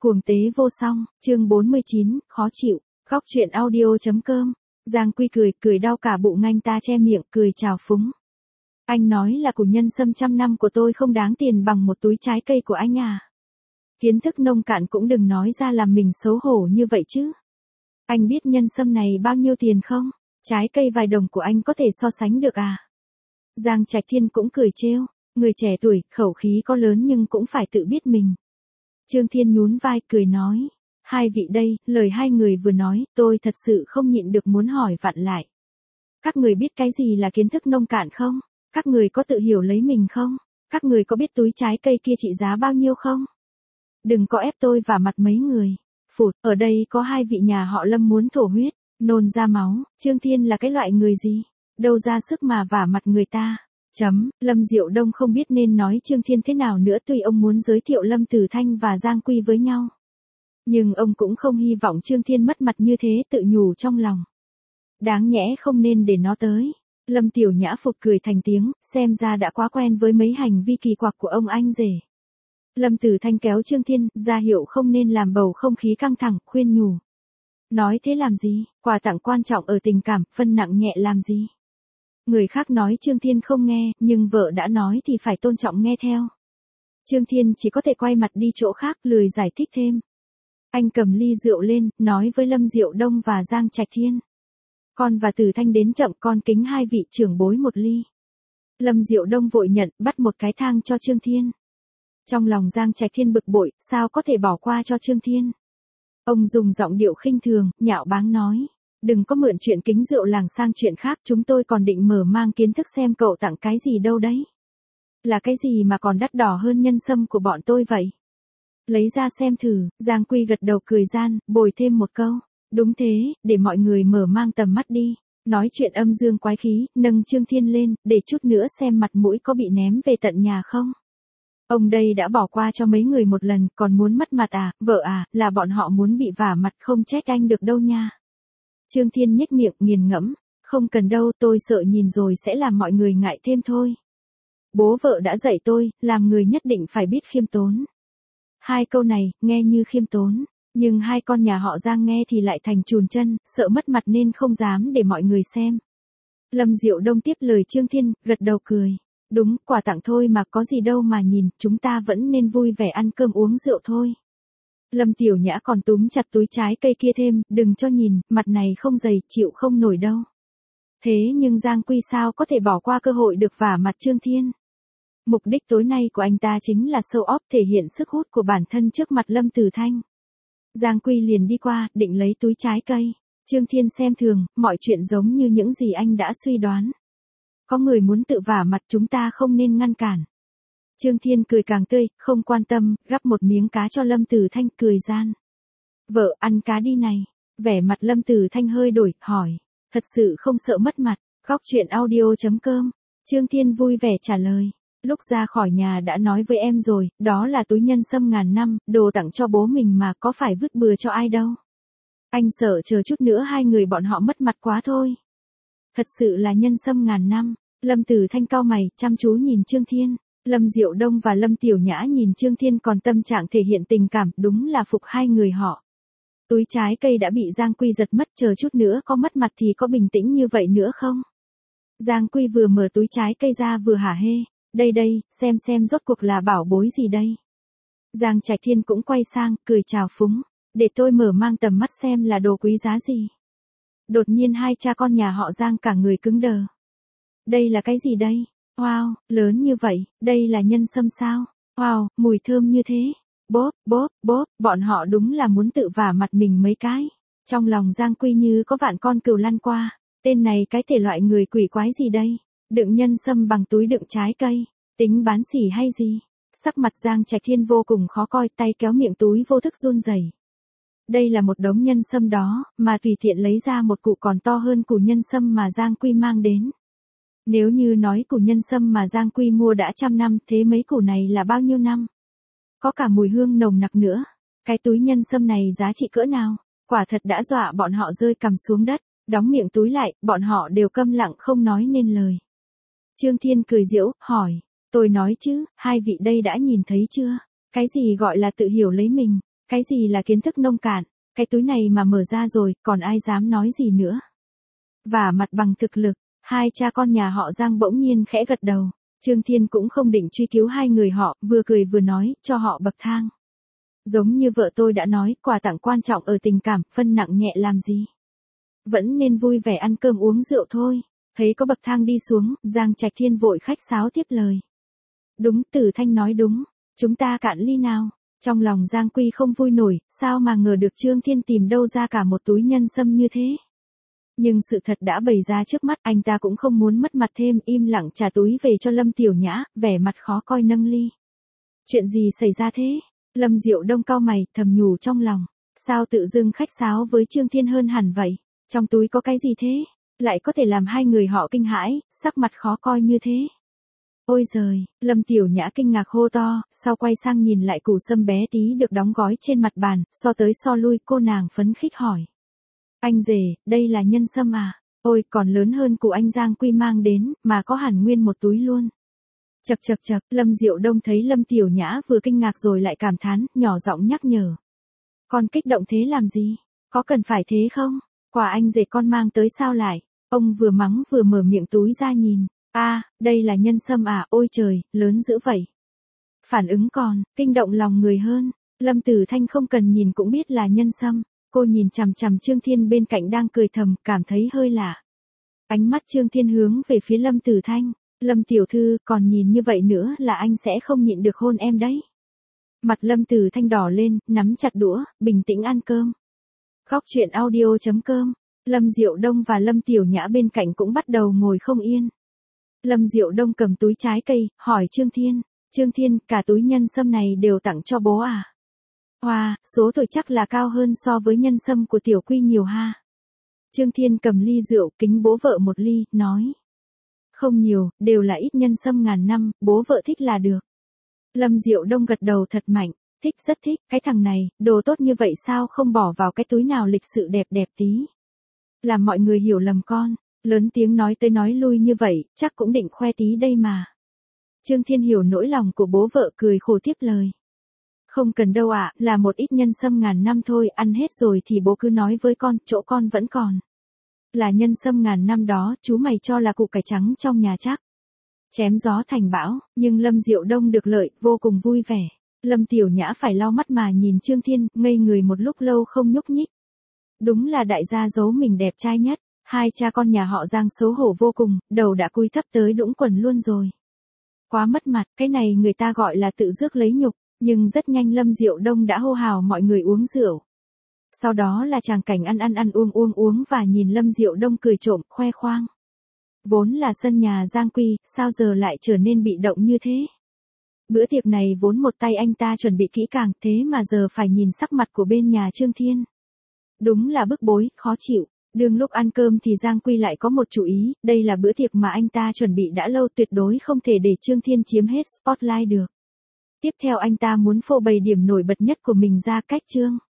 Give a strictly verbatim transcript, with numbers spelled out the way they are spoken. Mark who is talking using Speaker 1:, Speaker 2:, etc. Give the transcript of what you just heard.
Speaker 1: Cuồng tế vô song, chương bốn mươi chín, khó chịu, góc truyện audio.com. Giang Quy cười, cười đau cả bụng, anh ta che miệng, cười chào phúng. Anh nói là củ nhân sâm trăm năm của tôi không đáng tiền bằng một túi trái cây của anh à. Kiến thức nông cạn cũng đừng nói ra làm mình xấu hổ như vậy chứ. Anh biết nhân sâm này bao nhiêu tiền không? Trái cây vài đồng của anh có thể so sánh được à? Giang Trạch Thiên cũng cười trêu, người trẻ tuổi, khẩu khí có lớn nhưng cũng phải tự biết mình. Trương Thiên nhún vai cười nói, hai vị đây, lời hai người vừa nói, tôi thật sự không nhịn được muốn hỏi vặn lại. Các người biết cái gì là kiến thức nông cạn không? Các người có tự hiểu lấy mình không? Các người có biết túi trái cây kia trị giá bao nhiêu không? Đừng có ép tôi vào mặt mấy người. Phụt, ở đây có hai vị nhà họ Lâm muốn thổ huyết, nôn ra máu. Trương Thiên là cái loại người gì? Đâu ra sức mà vả mặt người ta. Chấm, Lâm Diệu Đông không biết nên nói Trương Thiên thế nào nữa, tuy ông muốn giới thiệu Lâm Tử Thanh và Giang Quy với nhau. Nhưng ông cũng không hy vọng Trương Thiên mất mặt như thế, tự nhủ trong lòng. Đáng nhẽ không nên để nó tới. Lâm Tiểu Nhã phục cười thành tiếng, xem ra đã quá quen với mấy hành vi kỳ quặc của ông anh rể. Lâm Tử Thanh kéo Trương Thiên, ra hiệu không nên làm bầu không khí căng thẳng, khuyên nhủ. Nói thế làm gì, quà tặng quan trọng ở tình cảm, phân nặng nhẹ làm gì. Người khác nói Trương Thiên không nghe, nhưng vợ đã nói thì phải tôn trọng nghe theo. Trương Thiên chỉ có thể quay mặt đi chỗ khác, lười giải thích thêm. Anh cầm ly rượu lên, nói với Lâm Diệu Đông và Giang Trạch Thiên. Con và Tử Thanh đến chậm, con kính hai vị trưởng bối một ly. Lâm Diệu Đông vội nhận, bắt một cái thang cho Trương Thiên. Trong lòng Giang Trạch Thiên bực bội, sao có thể bỏ qua cho Trương Thiên. Ông dùng giọng điệu khinh thường, nhạo báng nói. Đừng có mượn chuyện kính rượu làng sang chuyện khác, chúng tôi còn định mở mang kiến thức xem cậu tặng cái gì đâu đấy. Là cái gì mà còn đắt đỏ hơn nhân sâm của bọn tôi vậy? Lấy ra xem thử. Giang Quy gật đầu cười gian, bồi thêm một câu. Đúng thế, để mọi người mở mang tầm mắt đi. Nói chuyện âm dương quái khí, nâng Trương Thiên lên, để chút nữa xem mặt mũi có bị ném về tận nhà không. Ông đây đã bỏ qua cho mấy người một lần, còn muốn mất mặt à, vợ à, là bọn họ muốn bị vả mặt, không trách anh được đâu nha. Trương Thiên nhếch miệng, nghiền ngẫm, không cần đâu, tôi sợ nhìn rồi sẽ làm mọi người ngại thêm thôi. Bố vợ đã dạy tôi, làm người nhất định phải biết khiêm tốn. Hai câu này, nghe như khiêm tốn, nhưng hai con nhà họ Giang nghe thì lại thành chùn chân, sợ mất mặt nên không dám để mọi người xem. Lâm Diệu Đông tiếp lời Trương Thiên, gật đầu cười. Đúng, quà tặng thôi mà, có gì đâu mà nhìn, chúng ta vẫn nên vui vẻ ăn cơm uống rượu thôi. Lâm Tiểu Nhã còn túm chặt túi trái cây kia thêm, đừng cho nhìn, mặt này không dày, chịu không nổi đâu. Thế nhưng Giang Quy sao có thể bỏ qua cơ hội được vả mặt Trương Thiên. Mục đích tối nay của anh ta chính là show off, thể hiện sức hút của bản thân trước mặt Lâm Tử Thanh. Giang Quy liền đi qua, định lấy túi trái cây. Trương Thiên xem thường, mọi chuyện giống như những gì anh đã suy đoán. Có người muốn tự vả mặt, chúng ta không nên ngăn cản. Trương Thiên cười càng tươi, không quan tâm, gắp một miếng cá cho Lâm Tử Thanh, cười gian. Vợ, ăn cá đi này. Vẻ mặt Lâm Tử Thanh hơi đổi, hỏi. Thật sự không sợ mất mặt. Góc truyện audio.com. Trương Thiên vui vẻ trả lời. Lúc ra khỏi nhà đã nói với em rồi, đó là túi nhân sâm ngàn năm, đồ tặng cho bố mình mà, có phải vứt bừa cho ai đâu. Anh sợ chờ chút nữa hai người bọn họ mất mặt quá thôi. Thật sự là nhân sâm ngàn năm. Lâm Tử Thanh cau mày, chăm chú nhìn Trương Thiên. Lâm Diệu Đông và Lâm Tiểu Nhã nhìn Trương Thiên còn tâm trạng thể hiện tình cảm, đúng là phục hai người họ. Túi trái cây đã bị Giang Quy giật mất, chờ chút nữa có mất mặt thì có bình tĩnh như vậy nữa không? Giang Quy vừa mở túi trái cây ra vừa hả hê. Đây đây, xem xem rốt cuộc là bảo bối gì đây. Giang Trạch Thiên cũng quay sang, cười chào phúng. Để tôi mở mang tầm mắt xem là đồ quý giá gì. Đột nhiên hai cha con nhà họ Giang cả người cứng đờ. Đây là cái gì đây? Wow, lớn như vậy, đây là nhân sâm sao? Wow, mùi thơm như thế. Bốp, bốp, bốp, bọn họ đúng là muốn tự vả mặt mình mấy cái. Trong lòng Giang Quy như có vạn con cừu lăn qua. Tên này cái thể loại người quỷ quái gì đây? Đựng nhân sâm bằng túi đựng trái cây. Tính bán xỉ hay gì? Sắc mặt Giang Trạch Thiên vô cùng khó coi, tay kéo miệng túi vô thức run rẩy. Đây là một đống nhân sâm đó, mà tùy tiện lấy ra một củ còn to hơn củ nhân sâm mà Giang Quy mang đến. Nếu như nói củ nhân sâm mà Giang Quy mua đã trăm năm, thế mấy củ này là bao nhiêu năm? Có cả mùi hương nồng nặc nữa. Cái túi nhân sâm này giá trị cỡ nào? Quả thật đã dọa bọn họ rơi cằm xuống đất. Đóng miệng túi lại, bọn họ đều câm lặng không nói nên lời. Trương Thiên cười giễu, hỏi. Tôi nói chứ, hai vị đây đã nhìn thấy chưa? Cái gì gọi là tự hiểu lấy mình? Cái gì là kiến thức nông cạn, cái túi này mà mở ra rồi, còn ai dám nói gì nữa. Và mặt bằng thực lực, hai cha con nhà họ Giang bỗng nhiên khẽ gật đầu. Trương Thiên cũng không định truy cứu hai người họ, vừa cười vừa nói, cho họ bậc thang. Giống như vợ tôi đã nói, quà tặng quan trọng ở tình cảm, phân nặng nhẹ làm gì. Vẫn nên vui vẻ ăn cơm uống rượu thôi. Thấy có bậc thang đi xuống, Giang Trạch Thiên vội khách sáo tiếp lời. Đúng, Tử Thanh nói đúng, chúng ta cạn ly nào. Trong lòng Giang Quy không vui nổi, sao mà ngờ được Trương Thiên tìm đâu ra cả một túi nhân sâm như thế. Nhưng sự thật đã bày ra trước mắt, anh ta cũng không muốn mất mặt thêm, im lặng trả túi về cho Lâm Tiểu Nhã, vẻ mặt khó coi nâng ly. Chuyện gì xảy ra thế? Lâm Diệu Đông cau mày, thầm nhủ trong lòng. Sao tự dưng khách sáo với Trương Thiên hơn hẳn vậy? Trong túi có cái gì thế? Lại có thể làm hai người họ kinh hãi, sắc mặt khó coi như thế. Ôi giời, Lâm Tiểu Nhã kinh ngạc hô to, sau quay sang nhìn lại củ sâm bé tí được đóng gói trên mặt bàn, so tới so lui cô nàng phấn khích hỏi. Anh rể, đây là nhân sâm à? Ôi, còn lớn hơn củ anh Giang Quy mang đến, mà có hẳn nguyên một túi luôn. Chật chật chật, Lâm Diệu Đông thấy Lâm Tiểu Nhã vừa kinh ngạc rồi lại cảm thán, nhỏ giọng nhắc nhở. Con kích động thế làm gì? Có cần phải thế không? Quà anh rể con mang tới sao lại? Ông vừa mắng vừa mở miệng túi ra nhìn. A, à, đây là nhân sâm à, ôi trời, lớn dữ vậy. Phản ứng còn, kinh động lòng người hơn. Lâm Tử Thanh không cần nhìn cũng biết là nhân sâm. Cô nhìn chằm chằm Trương Thiên bên cạnh đang cười thầm, cảm thấy hơi lạ. Ánh mắt Trương Thiên hướng về phía Lâm Tử Thanh. Lâm tiểu thư, còn nhìn như vậy nữa là anh sẽ không nhịn được hôn em đấy. Mặt Lâm Tử Thanh đỏ lên, nắm chặt đũa, bình tĩnh ăn cơm. Góc truyện audio chấm com. Lâm Diệu Đông và Lâm Tiểu Nhã bên cạnh cũng bắt đầu ngồi không yên. Lâm Diệu Đông cầm túi trái cây, hỏi Trương Thiên. Trương Thiên, cả túi nhân sâm này đều tặng cho bố à? Wow, số tuổi chắc là cao hơn so với nhân sâm của Tiểu Quy nhiều ha. Trương Thiên cầm ly rượu, kính bố vợ một ly, nói. Không nhiều, đều là ít nhân sâm ngàn năm, bố vợ thích là được. Lâm Diệu Đông gật đầu thật mạnh, thích rất thích, cái thằng này, đồ tốt như vậy sao không bỏ vào cái túi nào lịch sự đẹp đẹp tí. Làm mọi người hiểu lầm con, lớn tiếng nói tới nói lui như vậy, chắc cũng định khoe tí đây mà. Trương Thiên hiểu nỗi lòng của bố vợ cười khổ tiếp lời. Không cần đâu ạ, à, là một ít nhân sâm ngàn năm thôi, ăn hết rồi thì bố cứ nói với con, chỗ con vẫn còn. Là nhân sâm ngàn năm đó, chú mày cho là củ cải trắng trong nhà chắc. Chém gió thành bão, nhưng Lâm Diệu Đông được lợi, vô cùng vui vẻ. Lâm Tiểu Nhã phải lau mắt mà nhìn Trương Thiên, ngây người một lúc lâu không nhúc nhích. Đúng là đại gia giấu mình đẹp trai nhất, hai cha con nhà họ Giang xấu hổ vô cùng, đầu đã cúi thấp tới đũng quần luôn rồi. Quá mất mặt, cái này người ta gọi là tự rước lấy nhục, nhưng rất nhanh Lâm Diệu Đông đã hô hào mọi người uống rượu. Sau đó là tràng cảnh ăn ăn ăn uống uống uống và nhìn Lâm Diệu Đông cười trộm, khoe khoang. Vốn là sân nhà Giang Quy, sao giờ lại trở nên bị động như thế? Bữa tiệc này vốn một tay anh ta chuẩn bị kỹ càng, thế mà giờ phải nhìn sắc mặt của bên nhà Trương Thiên. Đúng là bức bối, khó chịu. Đương lúc ăn cơm thì Giang Quy lại có một chú ý, đây là bữa tiệc mà anh ta chuẩn bị đã lâu, tuyệt đối không thể để Trương Thiên chiếm hết spotlight được. Tiếp theo anh ta muốn phô bày điểm nổi bật nhất của mình ra cách Trương